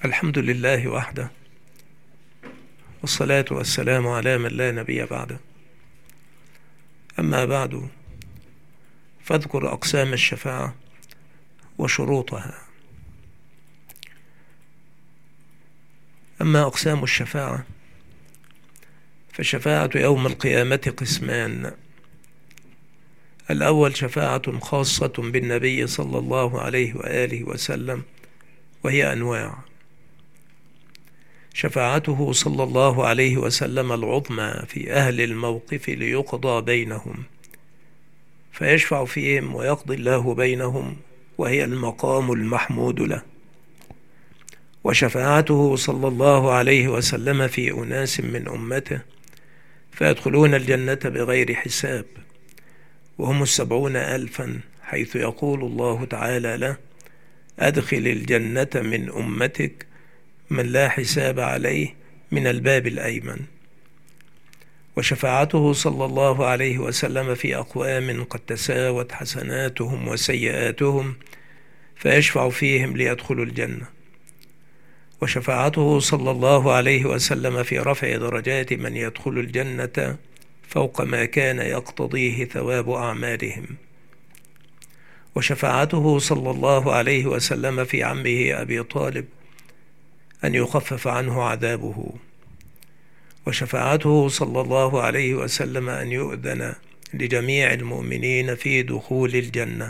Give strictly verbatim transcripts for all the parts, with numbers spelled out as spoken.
الحمد لله وحده، والصلاة والسلام على من لا نبي بعده. أما بعد، فاذكر أقسام الشفاعة وشروطها. أما أقسام الشفاعة فالشفاعة يوم القيامة قسمان: الأول شفاعة خاصة بالنبي صلى الله عليه وآله وسلم، وهي أنواع: شفاعته صلى الله عليه وسلم العظمى في أهل الموقف ليقضى بينهم، فيشفع فيهم ويقضي الله بينهم، وهي المقام المحمود له. وشفاعته صلى الله عليه وسلم في أناس من أمته فيدخلون الجنة بغير حساب، وهم السبعون ألفا، حيث يقول الله تعالى له: أدخل الجنة من أمتك من لا حساب عليه من الباب الأيمن. وشفاعته صلى الله عليه وسلم في أقوام قد تساوت حسناتهم وسيئاتهم فيشفع فيهم ليدخلوا الجنة. وشفاعته صلى الله عليه وسلم في رفع درجات من يدخل الجنة فوق ما كان يقتضيه ثواب أعمالهم. وشفاعته صلى الله عليه وسلم في عمه أبي طالب أن يخفف عنه عذابه. وشفاعته صلى الله عليه وسلم أن يؤذن لجميع المؤمنين في دخول الجنة.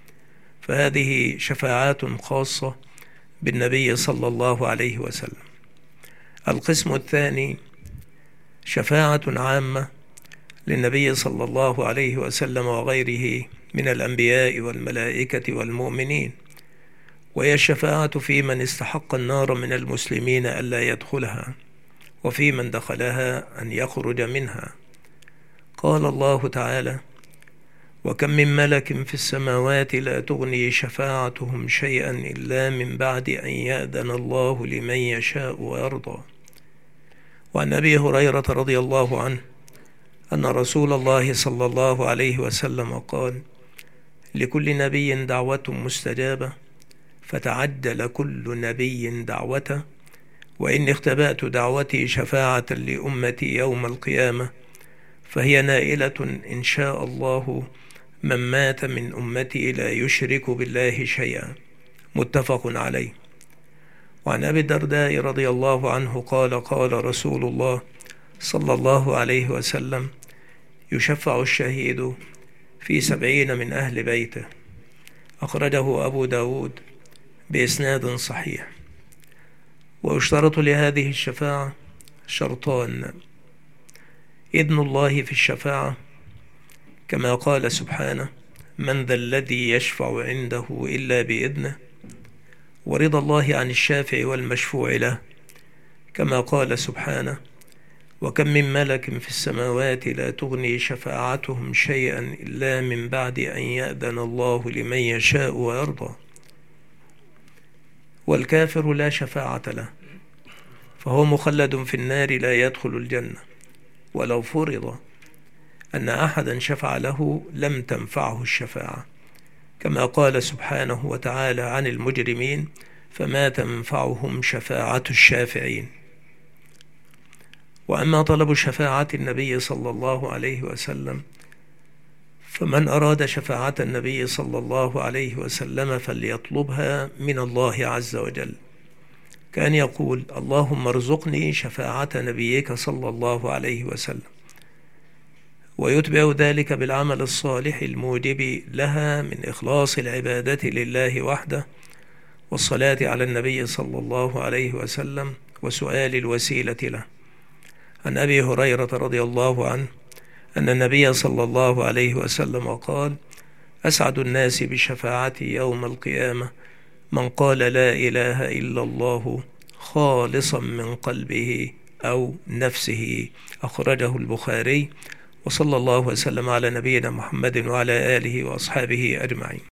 فهذه شفاعات خاصة بالنبي صلى الله عليه وسلم. القسم الثاني شفاعة عامة للنبي صلى الله عليه وسلم وغيره من الأنبياء والملائكة والمؤمنين، وهي الشفاعة في من استحق النار من المسلمين ألا يدخلها، وفي من دخلها أن يخرج منها. قال الله تعالى: وكم من ملك في السماوات لا تغني شفاعتهم شيئا إلا من بعد أن يأذن الله لمن يشاء ويرضى. وعن أبي هريرة رضي الله عنه أن رسول الله صلى الله عليه وسلم قال: لكل نبي دعوة مستجابة، فتعجل كل نبي دعوته، وإني اختبأت دعوتي شفاعة لأمتي يوم القيامة، فهي نائلة إن شاء الله من مات من أمتي لا يشرك بالله شيئا. متفق عليه. وعن أبي الدرداء رضي الله عنه قال: قال رسول الله صلى الله عليه وسلم: يشفع الشهيد في سبعين من أهل بيته. أخرجه أبو داود بإسناد صحيح. ويشترط لهذه الشفاعة شرطان: إذن الله في الشفاعة، كما قال سبحانه: من ذا الذي يشفع عنده إلا بإذنه، ورضا الله عن الشافع والمشفوع له، كما قال سبحانه: وكم من ملك في السماوات لا تغني شفاعتهم شيئا إلا من بعد أن يأذن الله لمن يشاء ويرضى. والكافر لا شفاعة له، فهو مخلد في النار لا يدخل الجنة، ولو فرض أن أحدا شفع له لم تنفعه الشفاعة، كما قال سبحانه وتعالى عن المجرمين: فما تنفعهم شفاعة الشافعين. وأما طلب شفاعة النبي صلى الله عليه وسلم، فمن أراد شفاعة النبي صلى الله عليه وسلم فليطلبها من الله عز وجل، كان يقول: اللهم ارزقني شفاعة نبيك صلى الله عليه وسلم، ويتبع ذلك بالعمل الصالح الموجب لها من إخلاص العبادة لله وحده، والصلاة على النبي صلى الله عليه وسلم، وسؤال الوسيلة له. عن أبي هريرة رضي الله عنه أن النبي صلى الله عليه وسلم قال: أسعد الناس بشفاعتي يوم القيامة من قال لا إله إلا الله خالصا من قلبه أو نفسه. أخرجه البخاري. وصلى الله وسلم على نبينا محمد وعلى آله وأصحابه أجمعين.